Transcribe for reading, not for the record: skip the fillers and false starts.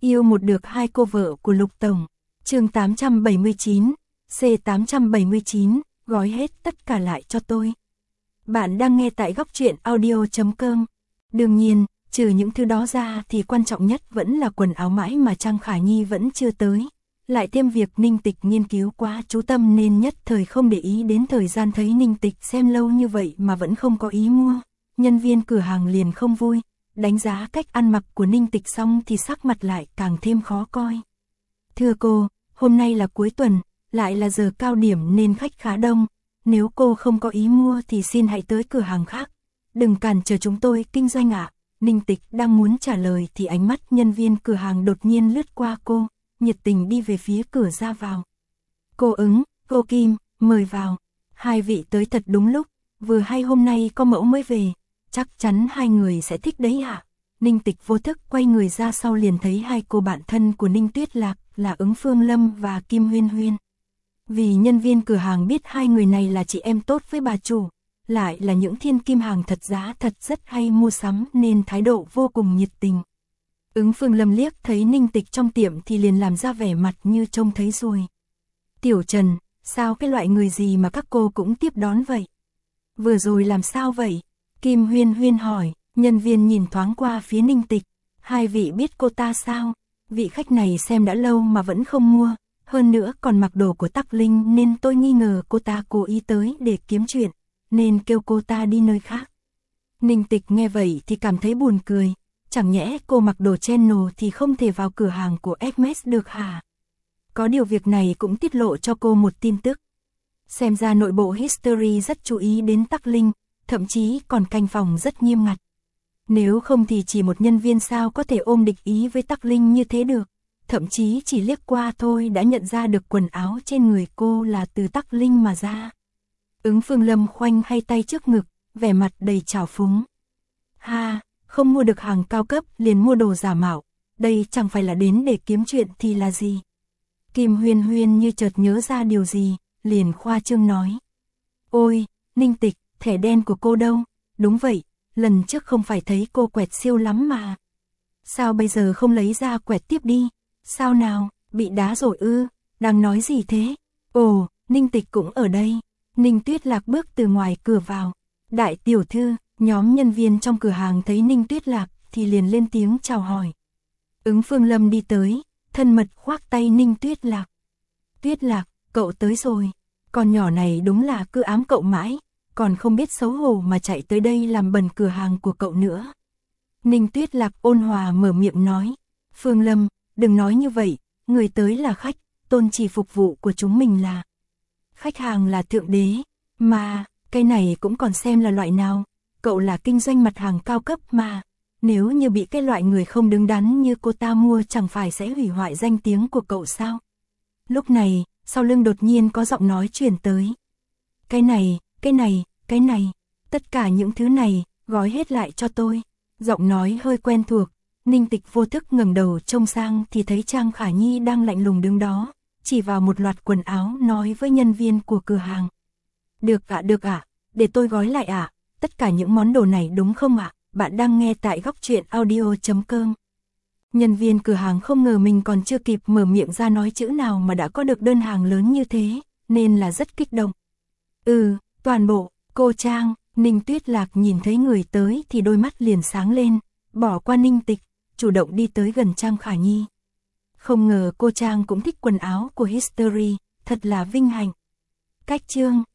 Yêu một được hai cô vợ của Lục Tổng. Chương 879, C879, gói hết tất cả lại cho tôi. Bạn đang nghe tại góc truyện audio.com. Đương nhiên, trừ những thứ đó ra thì quan trọng nhất vẫn là quần áo mãi mà Trang Khả Nhi vẫn chưa tới. Lại thêm việc Ninh Tịch nghiên cứu quá chú tâm nên nhất thời không để ý đến thời gian, thấy Ninh Tịch xem lâu như vậy mà vẫn không có ý mua. Nhân viên cửa hàng liền không vui, đánh giá cách ăn mặc của Ninh Tịch xong thì sắc mặt lại càng thêm khó coi. Thưa cô, hôm nay là cuối tuần, lại là giờ cao điểm nên khách khá đông. Nếu cô không có ý mua thì xin hãy tới cửa hàng khác. Đừng cản trở chúng tôi kinh doanh ạ. Ninh Tịch đang muốn trả lời thì ánh mắt nhân viên cửa hàng đột nhiên lướt qua cô, nhiệt tình đi về phía cửa ra vào. Cô ứng, cô Kim, mời vào. Hai vị tới thật đúng lúc, vừa hay hôm nay có mẫu mới về, chắc chắn hai người sẽ thích đấy ạ. Ninh Tịch vô thức quay người ra sau liền thấy hai cô bạn thân của Ninh Tuyết Lạc là Ứng Phương Lâm và Kim Huyên Huyên. Vì nhân viên cửa hàng biết hai người này là chị em tốt với bà chủ, lại là những thiên kim hàng thật giá thật rất hay mua sắm nên thái độ vô cùng nhiệt tình. Ứng Phương Lâm liếc thấy Ninh Tịch trong tiệm thì liền làm ra vẻ mặt như trông thấy rồi. Tiểu Trần, sao cái loại người gì mà các cô cũng tiếp đón vậy? Vừa rồi làm sao vậy? Kim Huyên Huyên hỏi, nhân viên nhìn thoáng qua phía Ninh Tịch. Hai vị biết cô ta sao? Vị khách này xem đã lâu mà vẫn không mua, hơn nữa còn mặc đồ của Tắc Linh nên tôi nghi ngờ cô ta cố ý tới để kiếm chuyện, nên kêu cô ta đi nơi khác. Ninh Tịch nghe vậy thì cảm thấy buồn cười, chẳng nhẽ cô mặc đồ Chanel thì không thể vào cửa hàng của Hermes được hả? Có điều việc này cũng tiết lộ cho cô một tin tức. Xem ra nội bộ History rất chú ý đến Tắc Linh, thậm chí còn canh phòng rất nghiêm ngặt. Nếu không thì chỉ một nhân viên sao có thể ôm địch ý với Tắc Linh như thế được. Thậm chí chỉ liếc qua thôi đã nhận ra được quần áo trên người cô là từ Tắc Linh mà ra. Ứng Phương Lâm khoanh hai tay trước ngực, vẻ mặt đầy trào phúng. Ha, không mua được hàng cao cấp liền mua đồ giả mạo, đây chẳng phải là đến để kiếm chuyện thì là gì? Kim Huyên Huyên như chợt nhớ ra điều gì, liền khoa trương nói. Ôi, Ninh Tịch, thẻ đen của cô đâu? Đúng vậy, lần trước không phải thấy cô quẹt siêu lắm mà. Sao bây giờ không lấy ra quẹt tiếp đi? Sao nào, bị đá rồi ư? Đang nói gì thế? Ồ, Ninh Tịch cũng ở đây. Ninh Tuyết Lạc bước từ ngoài cửa vào. Đại tiểu thư, nhóm nhân viên trong cửa hàng thấy Ninh Tuyết Lạc thì liền lên tiếng chào hỏi. Ứng Phương Lâm đi tới, thân mật khoác tay Ninh Tuyết Lạc. Tuyết Lạc, cậu tới rồi. Con nhỏ này đúng là cứ ám cậu mãi, còn không biết xấu hổ mà chạy tới đây làm bẩn cửa hàng của cậu nữa. Ninh Tuyết Lạc ôn hòa mở miệng nói. Phương Lâm, đừng nói như vậy, người tới là khách, tôn chỉ phục vụ của chúng mình là. Khách hàng là thượng đế, mà, cái này cũng còn xem là loại nào, cậu là kinh doanh mặt hàng cao cấp mà, nếu như bị cái loại người không đứng đắn như cô ta mua chẳng phải sẽ hủy hoại danh tiếng của cậu sao? Lúc này, sau lưng đột nhiên có giọng nói truyền tới. Cái này, tất cả những thứ này, gói hết lại cho tôi. Giọng nói hơi quen thuộc, Ninh Tịch vô thức ngẩng đầu trông sang thì thấy Trang Khả Nhi đang lạnh lùng đứng đó, chỉ vào một loạt quần áo nói với nhân viên của cửa hàng. Được ạ, để tôi gói lại ạ, tất cả những món đồ này đúng không ạ? Bạn đang nghe tại góc truyện audio.com. Nhân viên cửa hàng không ngờ mình còn chưa kịp mở miệng ra nói chữ nào mà đã có được đơn hàng lớn như thế, nên là rất kích động. Toàn bộ, cô Trang. Ninh Tuyết Lạc nhìn thấy người tới thì đôi mắt liền sáng lên, bỏ qua Ninh Tịch, chủ động đi tới gần Trang Khả Nhi. Không ngờ cô Trang cũng thích quần áo của History, thật là vinh hạnh. Cách chương